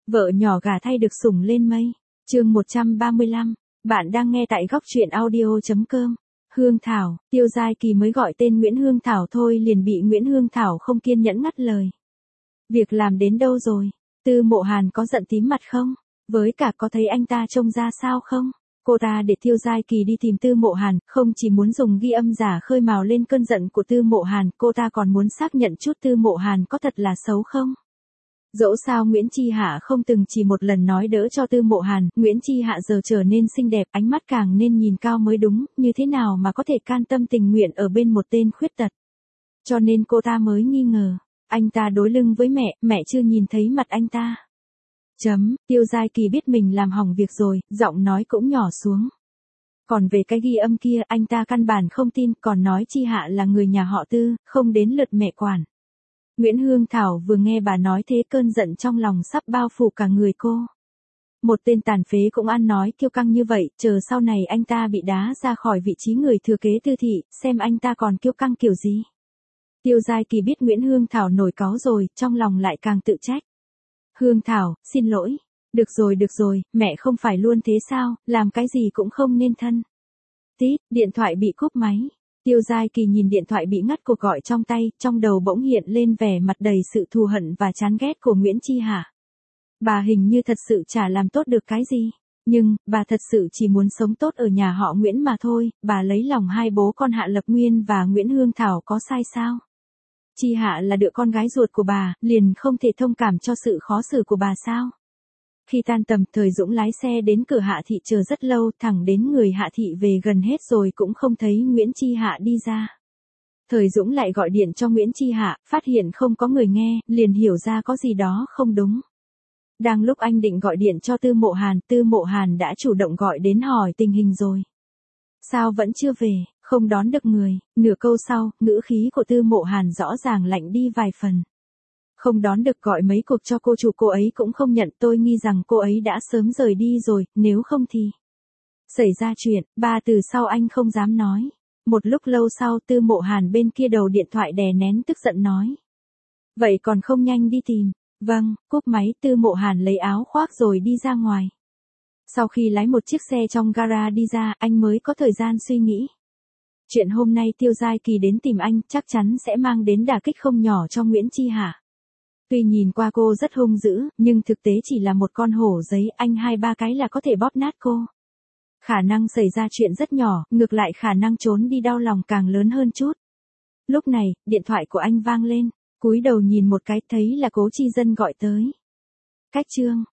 Vợ nhỏ gà thay được sủng lên mây. Chương 135. Bạn đang nghe tại góc truyện audio.com. Hương Thảo, Tiêu Giai Kỳ mới gọi tên Nguyễn Hương Thảo thôi liền bị Nguyễn Hương Thảo không kiên nhẫn ngắt lời. Việc làm đến đâu rồi? Tư Mộ Hàn có giận tím mặt không? Với cả có thấy anh ta trông ra sao không? Cô ta để Tiêu Giai Kỳ đi tìm Tư Mộ Hàn, không chỉ muốn dùng ghi âm giả khơi mào lên cơn giận của Tư Mộ Hàn, cô ta còn muốn xác nhận chút Tư Mộ Hàn có thật là xấu không? Dẫu sao Nguyễn Chi Hạ không từng chỉ một lần nói đỡ cho Tư Mộ Hàn, Nguyễn Chi Hạ giờ trở nên xinh đẹp, ánh mắt càng nên nhìn cao mới đúng, như thế nào mà có thể can tâm tình nguyện ở bên một tên khuyết tật. Cho nên cô ta mới nghi ngờ, anh ta đối lưng với mẹ chưa nhìn thấy mặt anh ta. Tiêu Giai Kỳ biết mình làm hỏng việc rồi, giọng nói cũng nhỏ xuống. Còn về cái ghi âm kia, anh ta căn bản không tin, còn nói Chi Hạ là người nhà họ Tư, không đến lượt mẹ quản. Nguyễn Hương Thảo vừa nghe bà nói thế cơn giận trong lòng sắp bao phủ cả người cô. Một tên tàn phế cũng ăn nói kiêu căng như vậy, chờ sau này anh ta bị đá ra khỏi vị trí người thừa kế Tư thị, xem anh ta còn kiêu căng kiểu gì. Tiêu Giai Kỳ biết Nguyễn Hương Thảo nổi cáu rồi, trong lòng lại càng tự trách. Hương Thảo, xin lỗi. Được rồi, mẹ không phải luôn thế sao, làm cái gì cũng không nên thân. Tít, điện thoại bị cúp máy. Tiêu Giai Kỳ nhìn điện thoại bị ngắt cuộc gọi trong tay, trong đầu bỗng hiện lên vẻ mặt đầy sự thù hận và chán ghét của Nguyễn Chi Hạ. Bà hình như thật sự chả làm tốt được cái gì. Nhưng, bà thật sự chỉ muốn sống tốt ở nhà họ Nguyễn mà thôi, bà lấy lòng hai bố con Hạ Lập Nguyên và Nguyễn Hương Thảo có sai sao? Chi Hạ là đứa con gái ruột của bà, liền không thể thông cảm cho sự khó xử của bà sao? Khi tan tầm, Thời Dũng lái xe đến cửa Hạ Thị chờ rất lâu, thẳng đến người Hạ Thị về gần hết rồi cũng không thấy Nguyễn Chi Hạ đi ra. Thời Dũng lại gọi điện cho Nguyễn Chi Hạ, phát hiện không có người nghe, liền hiểu ra có gì đó không đúng. Đang lúc anh định gọi điện cho Tư Mộ Hàn đã chủ động gọi đến hỏi tình hình rồi. Sao vẫn chưa về, không đón được người, nửa câu sau, ngữ khí của Tư Mộ Hàn rõ ràng lạnh đi vài phần. Không đón được gọi mấy cuộc cho cô chủ cô ấy cũng không nhận, tôi nghi rằng cô ấy đã sớm rời đi rồi, nếu không thì. Xảy ra chuyện, 3 từ sau anh không dám nói. Một lúc lâu sau Tư Mộ Hàn bên kia đầu điện thoại đè nén tức giận nói. Vậy còn không nhanh đi tìm. Vâng, cúp máy Tư Mộ Hàn lấy áo khoác rồi đi ra ngoài. Sau khi lái một chiếc xe trong gara đi ra, anh mới có thời gian suy nghĩ. Chuyện hôm nay Tiêu Giai Kỳ đến tìm anh chắc chắn sẽ mang đến đả kích không nhỏ cho Nguyễn Chi Hạ. Tuy nhìn qua cô rất hung dữ, nhưng thực tế chỉ là một con hổ giấy, anh 2-3 cái là có thể bóp nát cô. Khả năng xảy ra chuyện rất nhỏ, ngược lại khả năng trốn đi đau lòng càng lớn hơn chút. Lúc này, điện thoại của anh vang lên, cúi đầu nhìn một cái thấy là Cố Chi Dân gọi tới. Cách chương,